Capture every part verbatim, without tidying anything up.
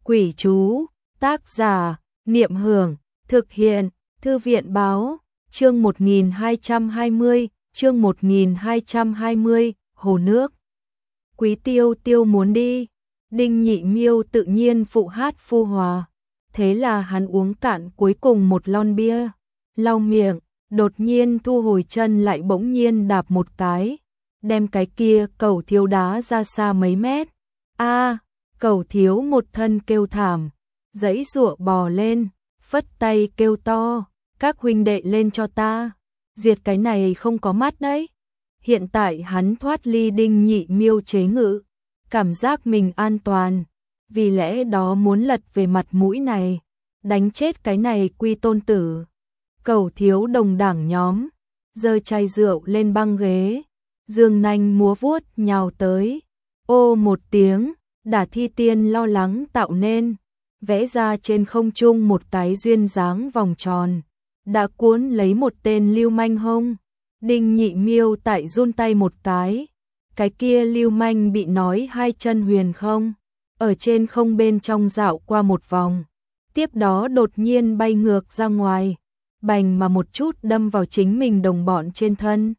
Quỷ chú, tác giả, Niệm Hưởng, thực hiện, Thư viện Báo, chương một nghìn hai trăm hai mươi, chương một nghìn hai trăm hai mươi, hồ nước. Quý Tiêu Tiêu muốn đi, Đinh Nhị Miêu tự nhiên phụ hát phu hòa. Thế là hắn uống cạn cuối cùng một lon bia, lau miệng, đột nhiên thu hồi chân lại bỗng nhiên đạp một cái, đem cái kia cẩu thiếu đá ra xa mấy mét. A, cẩu thiếu một thân kêu thảm, giãy giụa bò lên, phất tay kêu to, các huynh đệ lên cho ta, diệt cái này không có mắt đấy. Hiện tại hắn thoát ly Đinh Nhị Miêu chế ngự, cảm giác mình an toàn, vì lẽ đó muốn lật về mặt mũi này, đánh chết cái này quy tôn tử. Cẩu thiếu đồng đảng nhóm, giơ chai rượu lên băng ghế, dương nanh múa vuốt nhào tới, ô một tiếng, Đả Thi Tiên lo lắng tạo nên, vẽ ra trên không trung một cái duyên dáng vòng tròn, đã cuốn lấy một tên lưu manh hông. Đinh Nhị Miêu tại run tay một cái, cái kia lưu manh bị nói hai chân huyền không, ở trên không bên trong dạo qua một vòng, tiếp đó đột nhiên bay ngược ra ngoài, bành mà một chút đâm vào chính mình đồng bọn trên thân.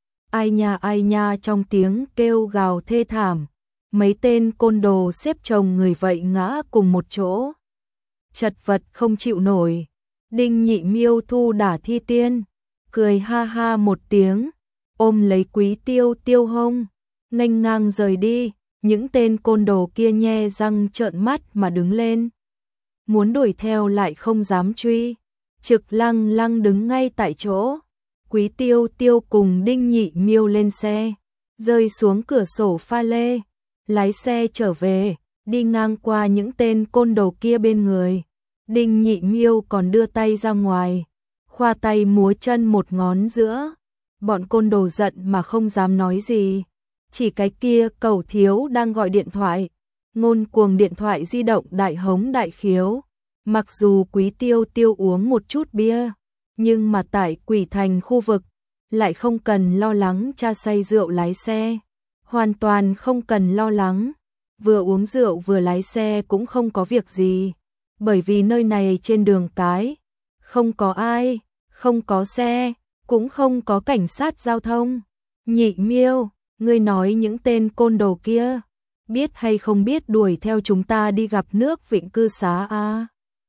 Ai nha ai nha trong tiếng kêu gào thê thảm, mấy tên côn đồ xếp chồng người vậy ngã cùng một chỗ, chật vật không chịu nổi. Đinh Nhị Miêu thu Đả Thi Tiên, cười ha ha một tiếng, ôm lấy Quý Tiêu Tiêu hông, nghênh ngang rời đi. Những tên côn đồ kia nhe răng trợn mắt mà đứng lên, muốn đuổi theo lại không dám truy, trực lăng lăng đứng ngay tại chỗ. Quý Tiêu Tiêu cùng Đinh Nhị Miêu lên xe, rơi xuống cửa sổ pha lê, lái xe trở về, đi ngang qua những tên côn đồ kia bên người. Đinh Nhị Miêu còn đưa tay ra ngoài, khoa tay múa chân một ngón giữa. Bọn côn đồ giận mà không dám nói gì, chỉ cái kia cẩu thiếu đang gọi điện thoại, ngôn cuồng điện thoại di động đại hống đại khiếu. Mặc dù Quý Tiêu Tiêu uống một chút bia, nhưng mà tại Quỷ Thành khu vực lại không cần lo lắng cha say rượu lái xe, hoàn toàn không cần lo lắng, vừa uống rượu vừa lái xe cũng không có việc gì, bởi vì nơi này trên đường cái không có ai, không có xe, cũng không có cảnh sát giao thông. Nhị Miêu, ngươi nói những tên côn đồ kia, biết hay không biết đuổi theo chúng ta đi gặp nước Vịnh cư xá a?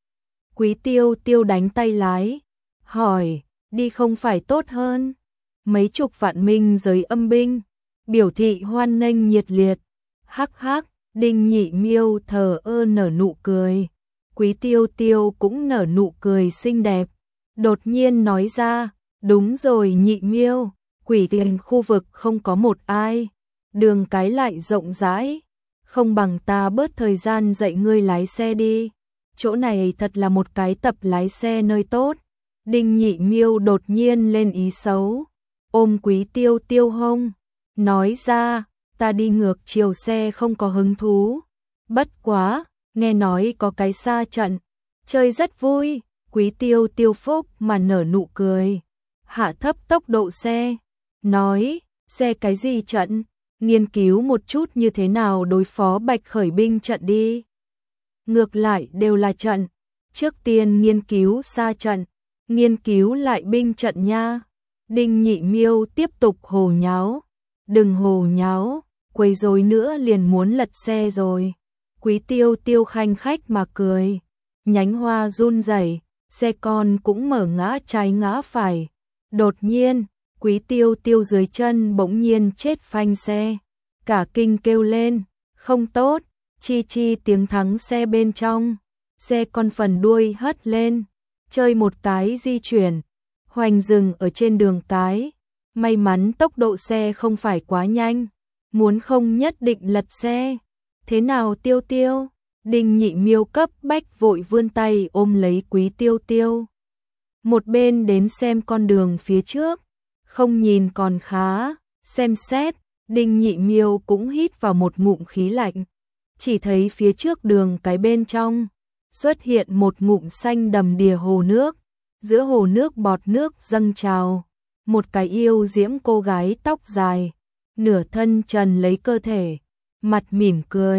Quý Tiêu Tiêu đánh tay lái, hỏi, đi không phải tốt hơn? Mấy chục vạn minh giới âm binh, biểu thị hoan nghênh nhiệt liệt. Hắc hắc, Đinh Nhị Miêu thờ ơ nở nụ cười. Quý Tiêu Tiêu cũng nở nụ cười xinh đẹp, đột nhiên nói ra, đúng rồi Nhị Miêu, Quỷ Thành khu vực không có một ai, đường cái lại rộng rãi, không bằng ta bớt thời gian dạy ngươi lái xe đi, chỗ này thật là một cái tập lái xe nơi tốt. Đinh Nhị Miêu đột nhiên lên ý xấu, ôm Quý Tiêu Tiêu hông, nói ra, ta đi ngược chiều xe không có hứng thú, bất quá, nghe nói có cái xa trận, chơi rất vui. Quý Tiêu Tiêu phúc mà nở nụ cười, hạ thấp tốc độ xe, nói, xe cái gì trận, nghiên cứu một chút như thế nào đối phó Bạch Khởi binh trận đi. Ngược lại đều là trận, trước tiên nghiên cứu xa trận, nghiên cứu lại binh trận nha. Đinh Nhị Miêu tiếp tục hồ nháo, đừng hồ nháo, quấy rối nữa liền muốn lật xe rồi. Quý Tiêu Tiêu khanh khách mà cười, nhánh hoa run rẩy, xe con cũng mở ngã trái ngã phải. Đột nhiên, Quý Tiêu Tiêu dưới chân bỗng nhiên chết phanh xe, cả kinh kêu lên, không tốt, chi chi tiếng thắng xe bên trong, xe con phần đuôi hất lên, chơi một cái di chuyển, hoành dừng ở trên đường cái. May mắn tốc độ xe không phải quá nhanh, muốn không nhất định lật xe. Thế nào Tiêu Tiêu? Đinh Nhị Miêu cấp bách vội vươn tay ôm lấy Quý Tiêu Tiêu. Một bên đến xem con đường phía trước, không nhìn còn khá, xem xét, Đinh Nhị Miêu cũng hít vào một ngụm khí lạnh, chỉ thấy phía trước đường cái bên trong xuất hiện một ngụm xanh đầm đìa hồ nước, giữa hồ nước bọt nước dâng trào, một cái yêu diễm cô gái tóc dài, nửa thân trần lấy cơ thể, mặt mỉm cười,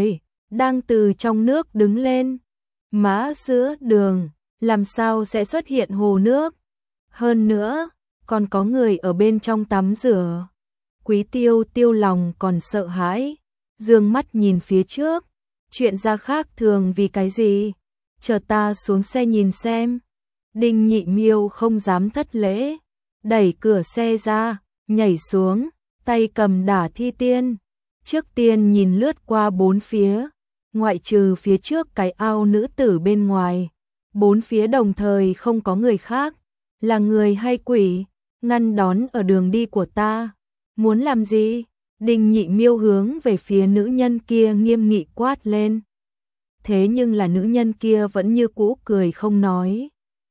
đang từ trong nước đứng lên. Mã giữa đường, làm sao sẽ xuất hiện hồ nước? Hơn nữa, còn có người ở bên trong tắm rửa. Quý Tiêu Tiêu lòng còn sợ hãi, dương mắt nhìn phía trước, chuyện ra khác thường vì cái gì? Chờ ta xuống xe nhìn xem. Đinh Nhị Miêu không dám thất lễ, đẩy cửa xe ra, nhảy xuống, tay cầm đả thi tiên. Trước tiên nhìn lướt qua bốn phía, ngoại trừ phía trước cái ao nữ tử bên ngoài, bốn phía đồng thời không có người khác, là người hay quỷ, ngăn đón ở đường đi của ta. Muốn làm gì? Đinh Nhị Miêu hướng về phía nữ nhân kia nghiêm nghị quát lên. Thế nhưng là nữ nhân kia vẫn như cũ cười không nói.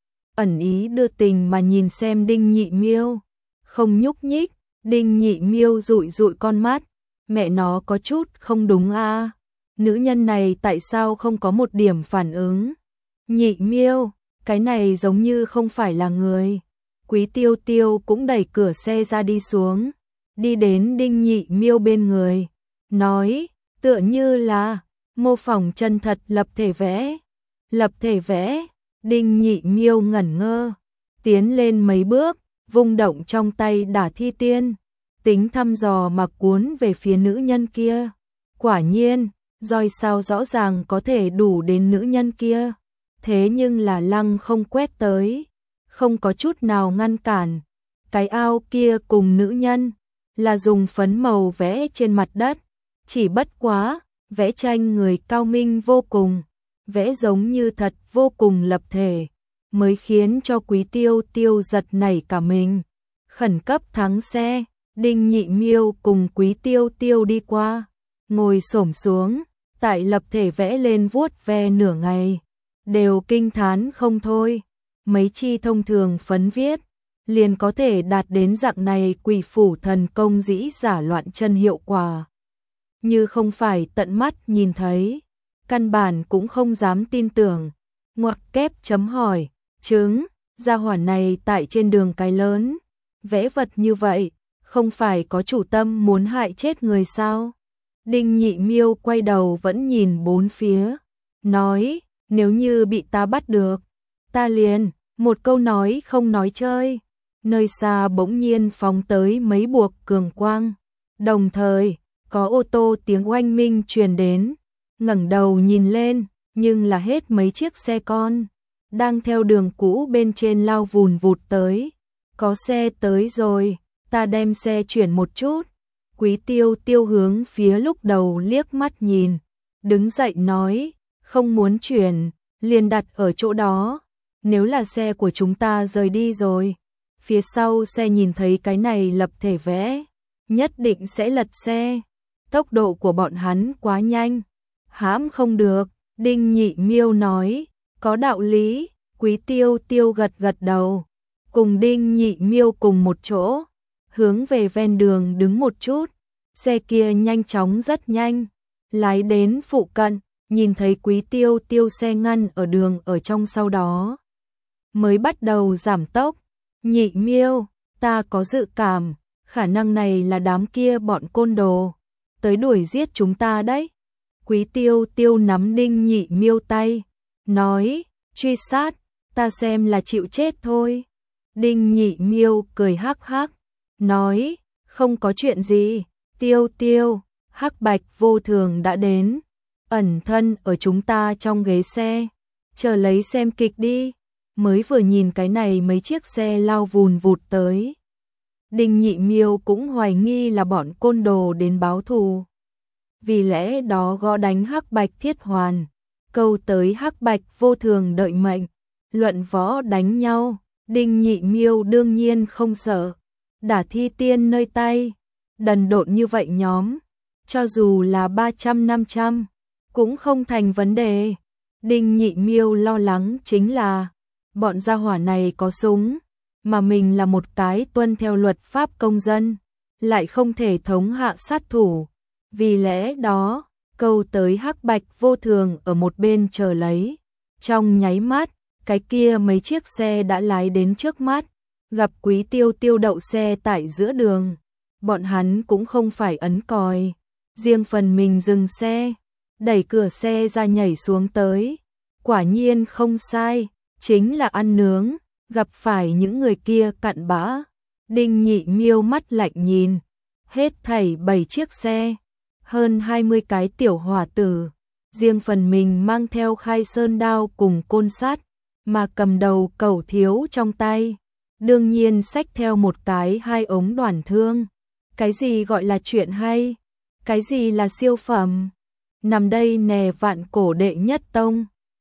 Ẩn ý đưa tình mà nhìn xem Đinh Nhị Miêu, không nhúc nhích. Đinh Nhị Miêu dụi dụi con mắt, mẹ nó có chút không đúng a. À? Nữ nhân này tại sao không có một điểm phản ứng? Nhị Miêu, cái này giống như không phải là người. Quý Tiêu Tiêu cũng đẩy cửa xe ra đi xuống, đi đến Đinh Nhị Miêu bên người, nói, tựa như là mô phỏng chân thật lập thể vẽ. Lập thể vẽ? Đinh Nhị Miêu ngẩn ngơ, tiến lên mấy bước, vung động trong tay đả thi tiên, tính thăm dò mà cuốn về phía nữ nhân kia. Quả nhiên, roi sao rõ ràng có thể đủ đến nữ nhân kia, thế nhưng là lăng không quét tới, không có chút nào ngăn cản. Cái ao kia cùng nữ nhân là dùng phấn màu vẽ trên mặt đất, chỉ bất quá, vẽ tranh người cao minh vô cùng, vẽ giống như thật vô cùng lập thể, mới khiến cho Quý Tiêu Tiêu giật nảy cả mình. Khẩn cấp thắng xe, Đinh Nhị Miêu cùng Quý Tiêu Tiêu đi qua, ngồi xổm xuống, tại lập thể vẽ lên vuốt ve nửa ngày, đều kinh thán không thôi. Mấy chi thông thường phấn viết, liền có thể đạt đến dạng này quỷ phủ thần công dĩ giả loạn chân hiệu quả. Như không phải tận mắt nhìn thấy, căn bản cũng không dám tin tưởng. Ngoặc kép chấm hỏi, chứng, gia hỏa này tại trên đường cái lớn, vẽ vật như vậy, không phải có chủ tâm muốn hại chết người sao? Đinh Nhị Miêu quay đầu vẫn nhìn bốn phía, nói, nếu như bị ta bắt được, ta liền, một câu nói không nói chơi. Nơi xa bỗng nhiên phóng tới mấy buộc cường quang, đồng thời, có ô tô tiếng oanh minh truyền đến, ngẩng đầu nhìn lên, nhưng là hết mấy chiếc xe con, đang theo đường cũ bên trên lao vùn vụt tới. Có xe tới rồi, ta đem xe chuyển một chút. Quý Tiêu Tiêu hướng phía lúc đầu liếc mắt nhìn, đứng dậy nói, không muốn chuyển, liền đặt ở chỗ đó. Nếu là xe của chúng ta rời đi rồi, phía sau xe nhìn thấy cái này lập thể vẽ, nhất định sẽ lật xe. Tốc độ của bọn hắn quá nhanh, hãm không được. Đinh Nhị Miêu nói, có đạo lý. Quý Tiêu Tiêu gật gật đầu, cùng Đinh Nhị Miêu cùng một chỗ, hướng về ven đường đứng một chút. Xe kia nhanh chóng rất nhanh, lái đến phụ cận, nhìn thấy Quý Tiêu Tiêu xe ngăn ở đường ở trong, sau đó mới bắt đầu giảm tốc. Nhị Miêu, ta có dự cảm, khả năng này là đám kia bọn côn đồ tới đuổi giết chúng ta đấy. Quý Tiêu Tiêu nắm Đinh Nhị Miêu tay, nói, truy sát, ta xem là chịu chết thôi. Đinh Nhị Miêu cười hắc hắc, nói, không có chuyện gì. Tiêu Tiêu, Hắc Bạch Vô Thường đã đến, ẩn thân ở chúng ta trong ghế xe, chờ lấy xem kịch đi. Mới vừa nhìn cái này mấy chiếc xe lao vùn vụt tới, Đinh Nhị Miêu cũng hoài nghi là bọn côn đồ đến báo thù. Vì lẽ đó gõ đánh Hắc Bạch Thiết Hoàn, câu tới Hắc Bạch Vô Thường đợi mệnh, luận võ đánh nhau. Đinh Nhị Miêu đương nhiên không sợ, đả thi tiên nơi tay, đần độn như vậy nhóm, cho dù là ba trăm năm trăm, cũng không thành vấn đề. Đinh Nhị Miêu lo lắng chính là, bọn gia hỏa này có súng, mà mình là một cái tuân theo luật pháp công dân, lại không thể thống hạ sát thủ. Vì lẽ đó, câu tới Hắc Bạch Vô Thường ở một bên chờ lấy. Trong nháy mắt, cái kia mấy chiếc xe đã lái đến trước mắt, gặp Quý Tiêu Tiêu đậu xe tại giữa đường. Bọn hắn cũng không phải ấn còi, riêng phần mình dừng xe, đẩy cửa xe ra nhảy xuống tới. Quả nhiên không sai, chính là ăn nướng, gặp phải những người kia cặn bã. Đinh Nhị Miêu mắt lạnh nhìn, hết thảy bảy chiếc xe, hơn hai mươi cái tiểu hỏa tử, riêng phần mình mang theo khai sơn đao cùng côn sắt, mà cầm đầu Cẩu Thiếu trong tay, đương nhiên xách theo một cái hai ống đoản thương. Cái gì gọi là chuyện hay? Cái gì là siêu phẩm? Nằm đây nè vạn cổ đệ nhất tông.